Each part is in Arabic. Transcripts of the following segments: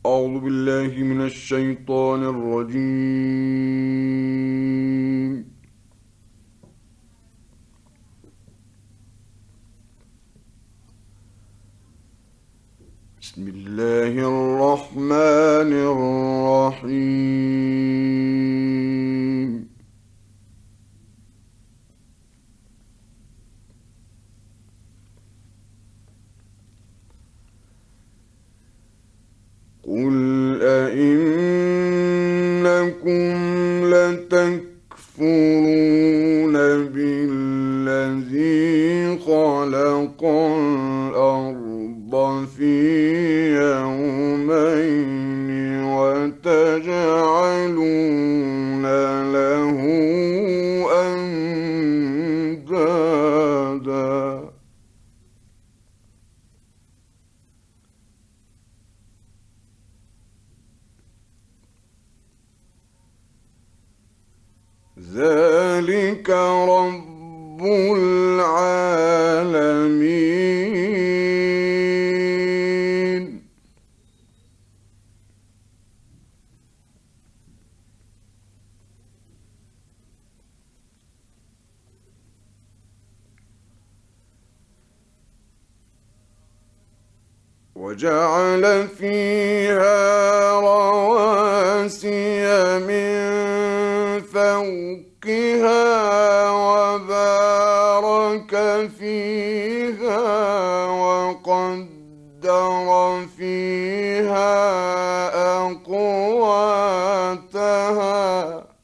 أعوذ بالله من الشيطان الرجيم. بسم الله الرحمن الرحيم. قل أئنكم لتكفرون بالذي خلق الأرض في يومين وتجعلون له أندادا ذلك رب العالمين. وجعل فيها رواسي من فوقها وبارك فيها وقدر فيها أقواتها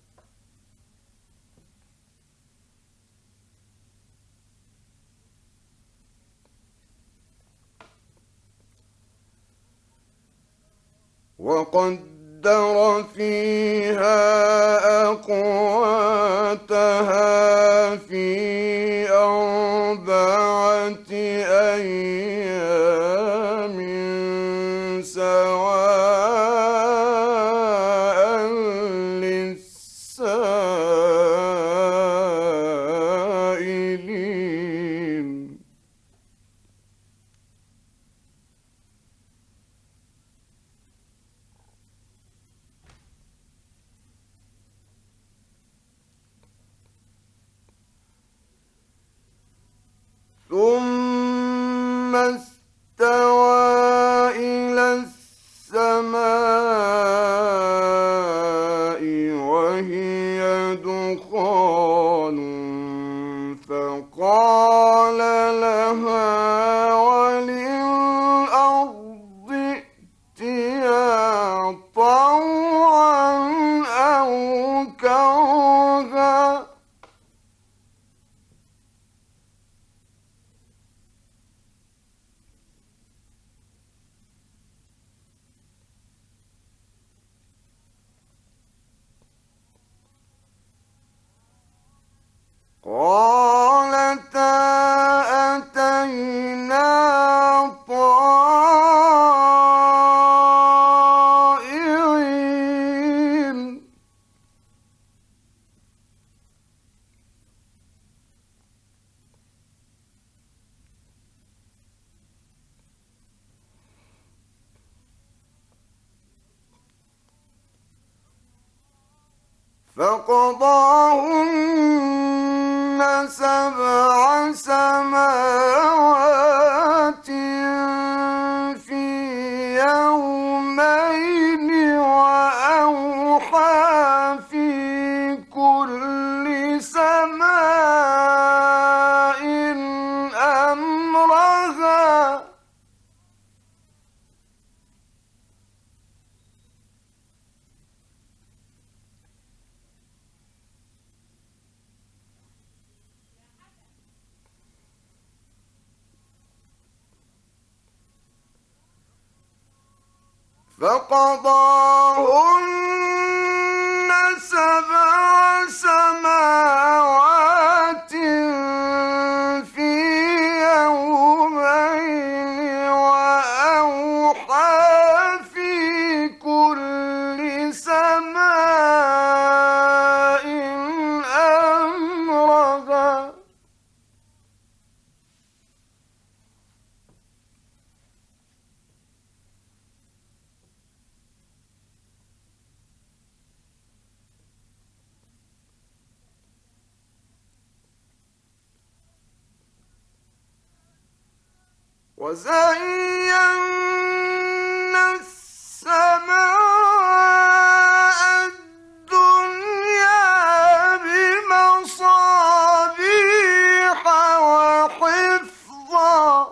وقدر فيها أقواتها في أربعة أيام سواء للسائلين. ثم استوى إلى السماء وهي دخان فقال لها وللأرض ائتيا طوعا أو كرها قالتا أتينا طائعين. فقضاهن سبع سماوات في يومين وأوحى في كل سماء أمرها فقضاهن سبع سماوات في يومين وأوحى في كل سماء أمرها وزينا السماء الدنيا بمصابيح وحفظا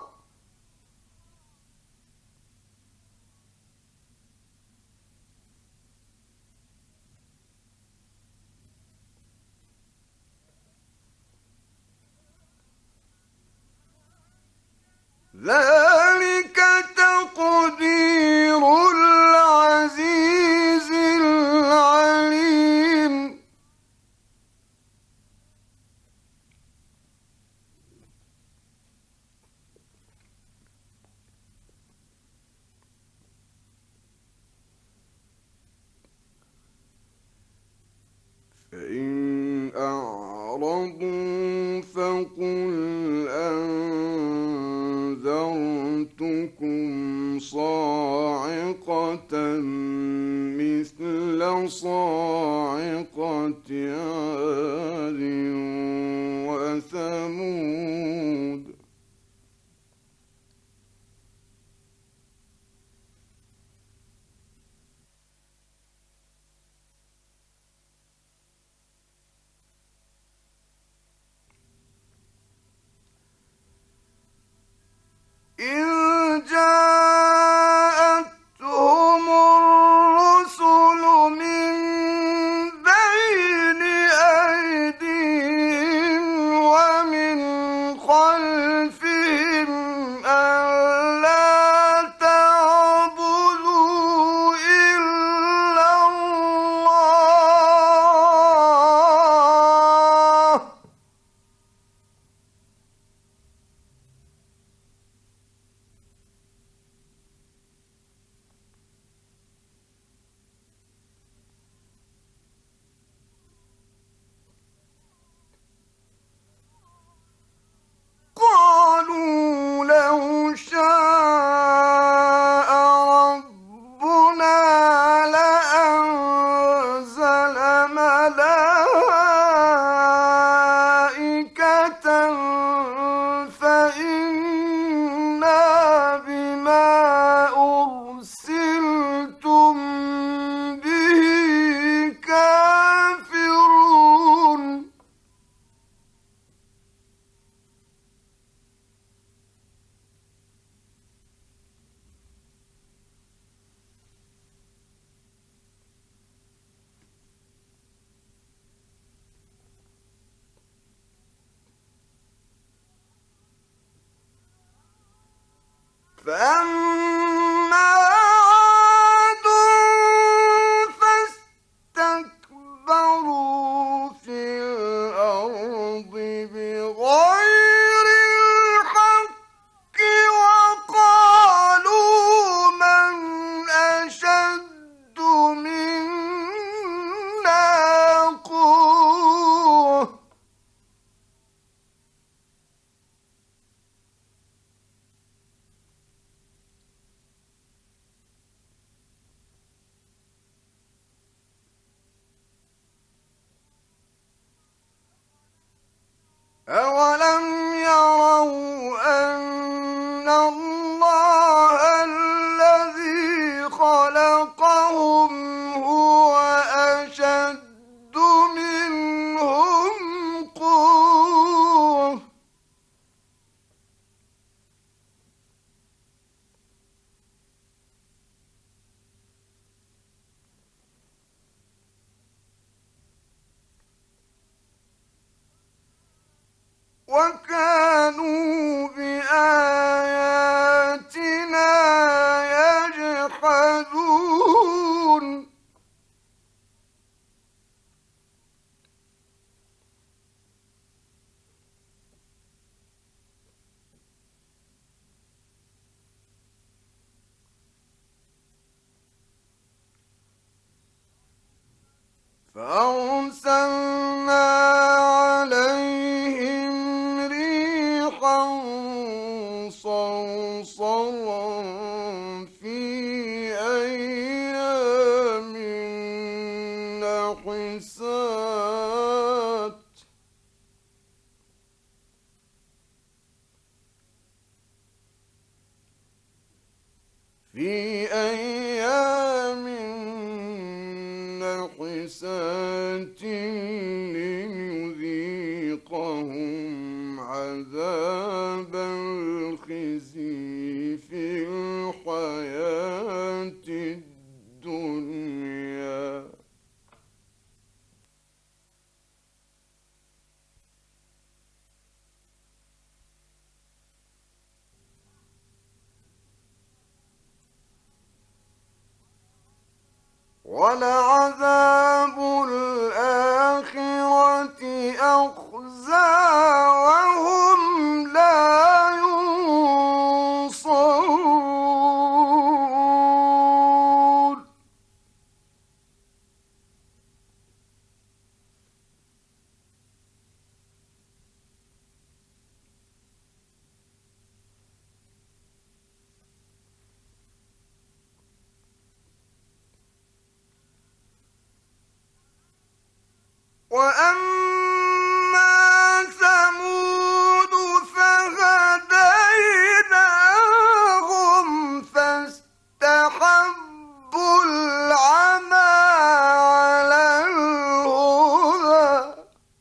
ذلك تقدير العزيز العليم فإن أعرضوا فقل أنذرتكم صاعقة مثل صاعقة عاد وثمود إذ جاءتهم الرسل من بين أيديهم ومن خلفهم ألا تعبدوا إلا الله قالوا لو شاء ربنا لأنزل ملائكة فإنا بما أرسلتم به كافرون فأما عاد فاستكبروا في الأرض بغير الحق وقالوا من أشد منا قوة أولم يروا أن الله الذي خلقهم هو أشد منهم قوة وكانوا بآياتنا يجحدون فأرسلنا عليهم ريحا صرصرا في أيام نحسات في أيام نحسات لنذيقهم عذاب الخزي في الحياة الدنيا. ولعذاب الآخرة أخزى وهم لا ينصرون. وأما ثمود فهديناهم فاستحبوا العمى على الهدى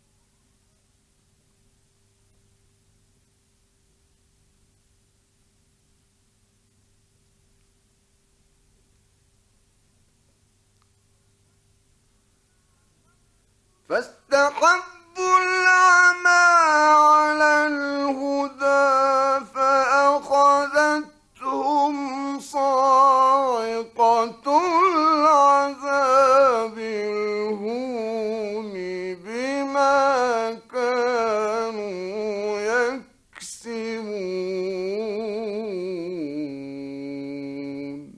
فأخذتهم صاعقة العذاب الهون بما كانوا يكسبون.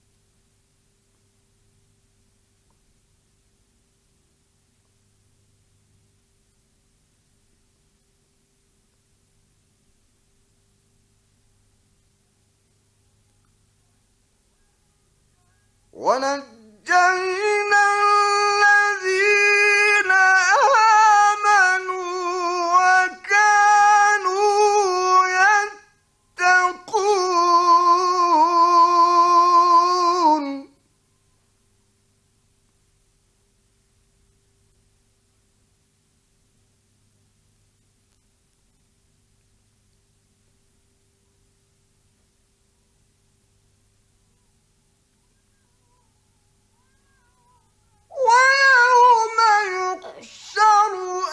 ونجينا الذين آمنوا وكانوا يتقون. ويوم يحشر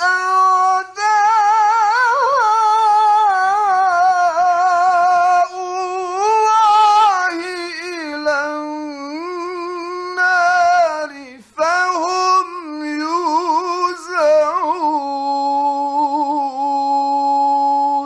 أعداء الله إلى النار فهم يوزعون.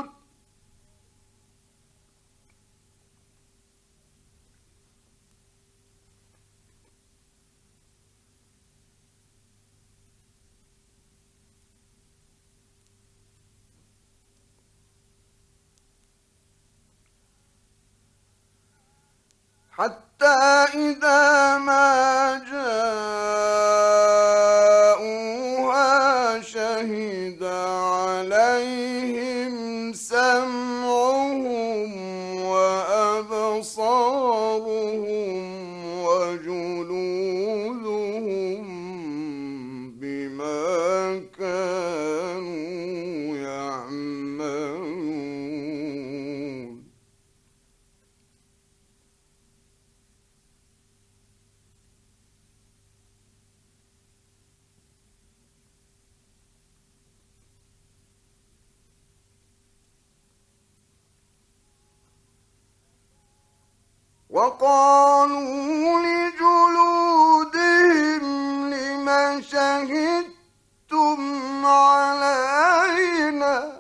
حتى إذا ما جاءوها شهد عليهم سمعهم وأبصارهم وجلودهم بما كانوا يعملون. وقالوا لجلودهم لم شهدتم علينا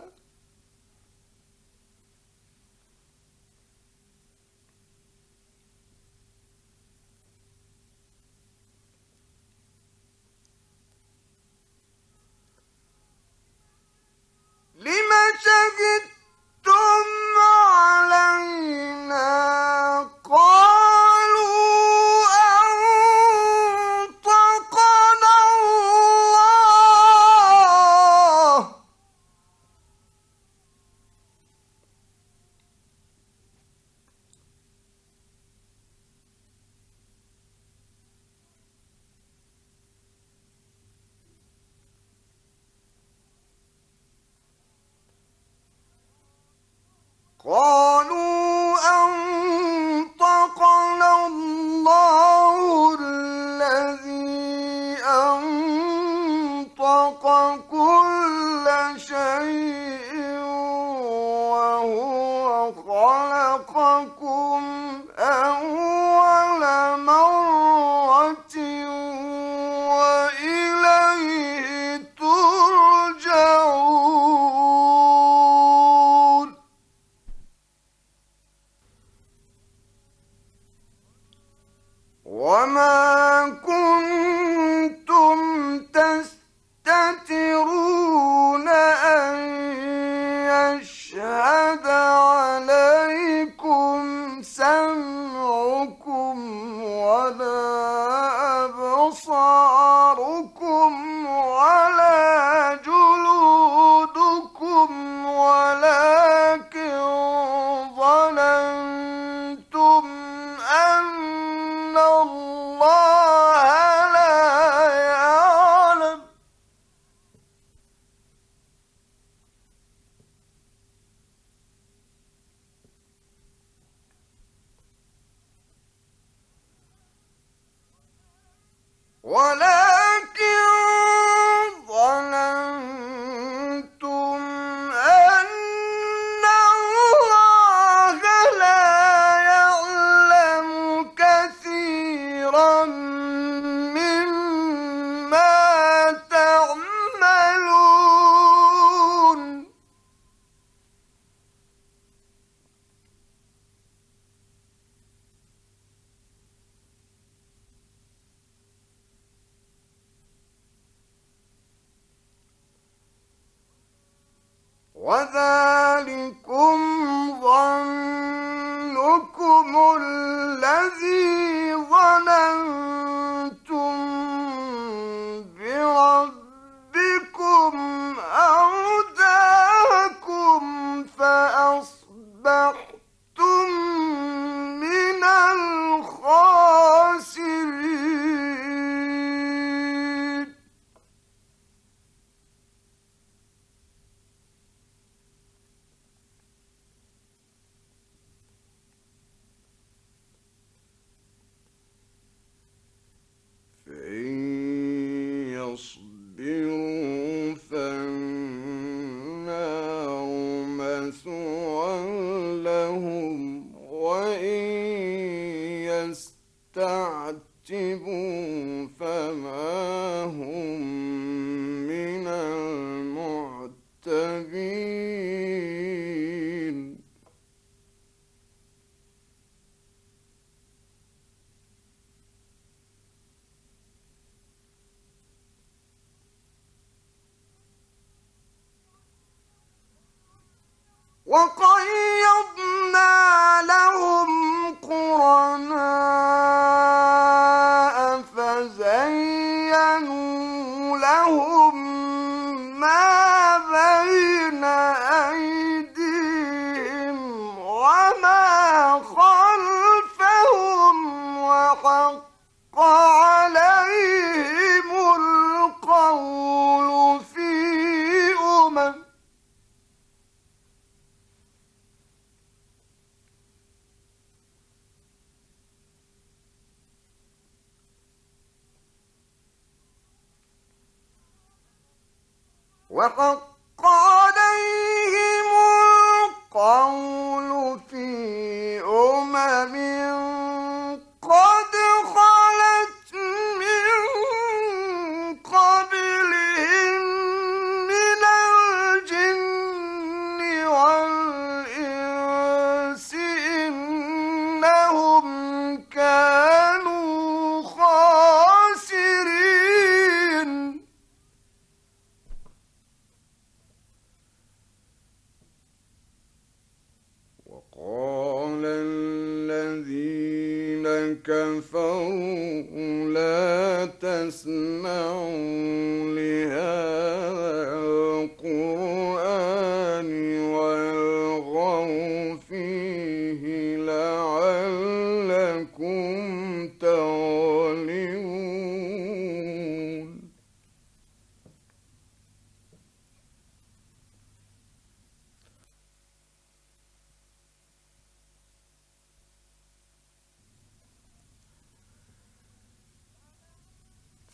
لم شهدتم علينا قالوا قالوا أنطقنا الله الذي أنطق كل شيء وهو خلقكم أول مرة وإليه ترجعون وما كنتم تستترون أن يشهد عليكم سمعكم ولا أبصاركم ولا جلودكم ولكن ظننتم أن الله لا يعلم ولكن ظننتم أن الله لا يعلم كثيرا مما تعملون وذلكم ظنكم الذي ظننتم بربكم أرداكم فأصبحتم من الخاسرين فإن يصبروا فالنار مثوى لهم وإن يستعتبوا فما هم من المعتبين وقيضنا لهم قرناء فزينوا لهم ما بين أيديهم وما خلفهم وحق عليهم القول في وحق عليهم القول في قد خلت من قبلهم من الجن والإنس إنهم كانوا خاسرين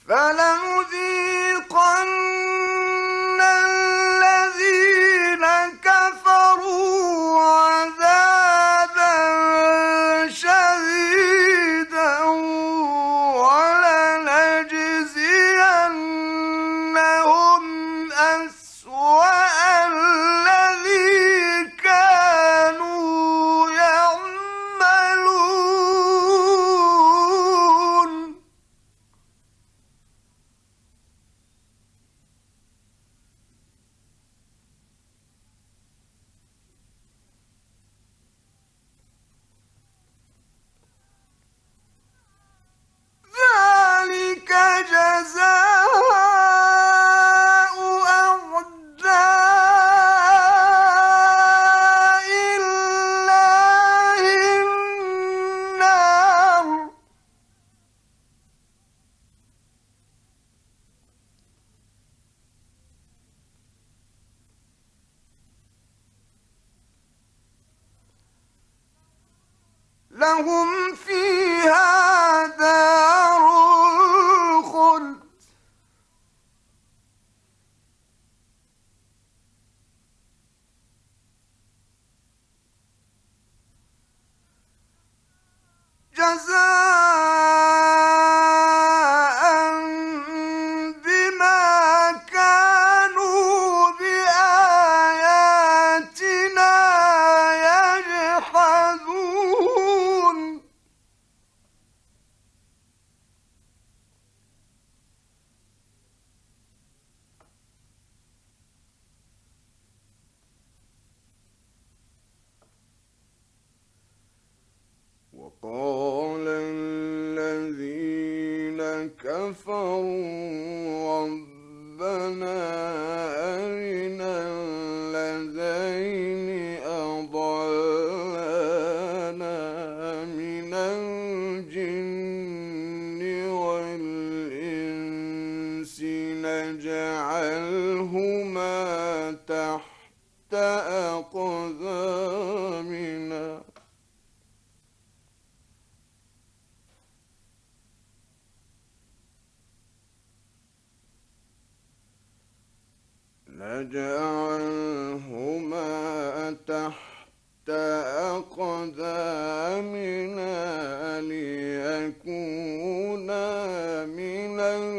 فلنذيقن الذين كفروا عذابا شديدا ولنجزينهم أسوأ الذي كانوا يعملون. ذلك جزاء أعداء الله النار. لهم فيها دار الخلد جزاء بما كانوا بآياتنا يجحدون. وقال الذين كفروا ربنا أرنا الذين أضلانا من الجن والإنس نجعلهما تحت أقدامنا ليكونا من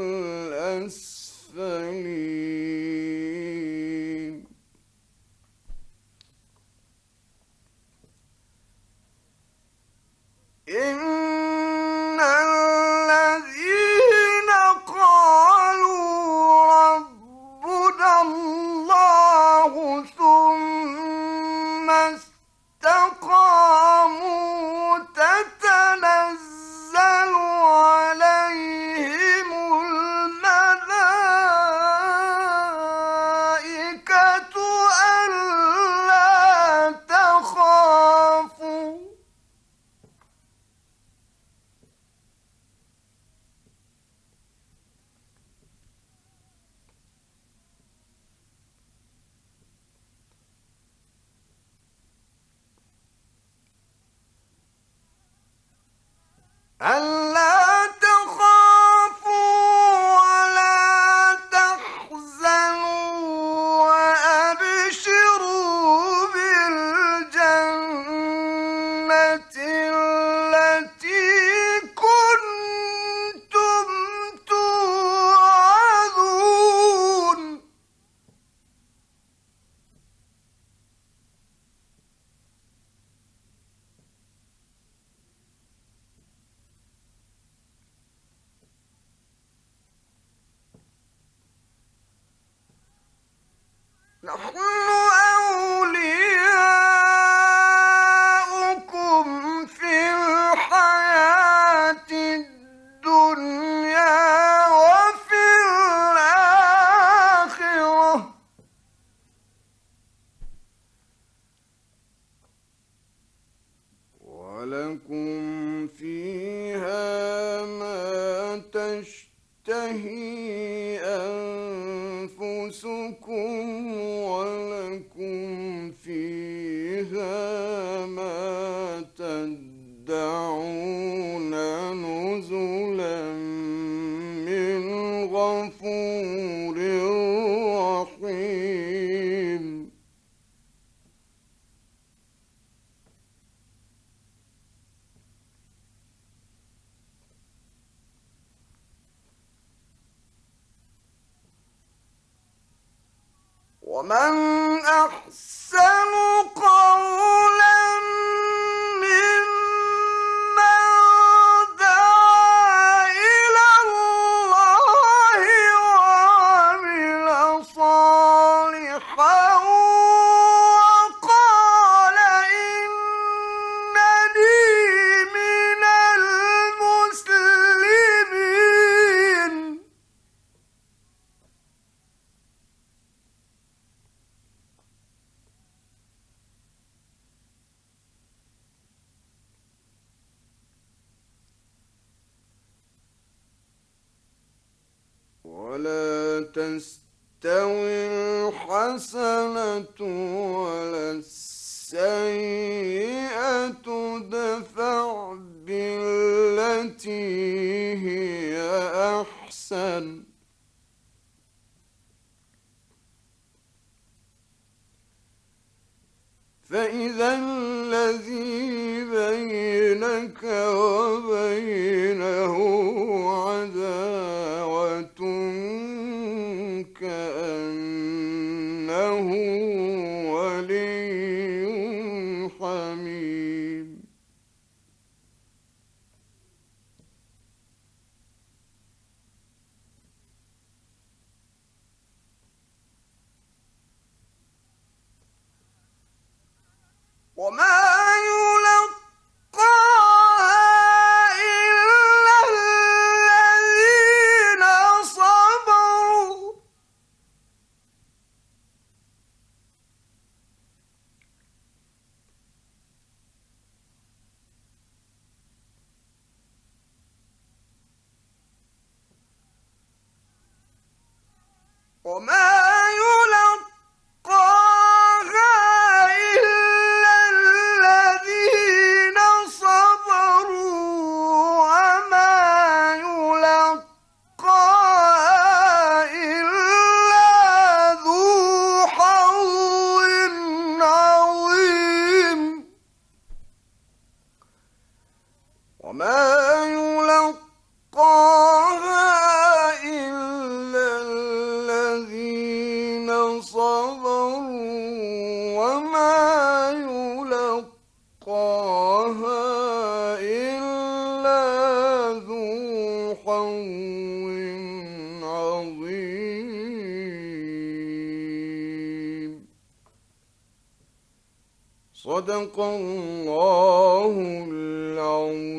الأسفلين. إن الذين قالوا ربنا الله ثم استقاموا تتنزل عليهم الملائكة ألا تخافوا ولا تحزنوا وأبشروا بالجنة التي كنتم توعدون. نحن أولياؤكم في الحياة الدنيا وفي الآخرة ولكم فيها ما تشتهي أنفسكم ولكم فيها ما تدعون نزلا من ومن أحسن قولا ممن دعا إلى الله وعمل صالحا وقال إنني من المسلمين. ولا تستوي الحسنة ولا السيئة ادفع بالتي هي أحسن فإذا الذي بينك وبينه عداوة كأنه ولي حميم. وما يلقاها إلا الذين صبروا وما يلقاها إلا الذين صبروا وما يلقاها إلا ذو حظ عظيم. وما يلقاها إلا الذين صبروا وما يلقاها إلا ذو حظ عظيم. صدق الله العظيم.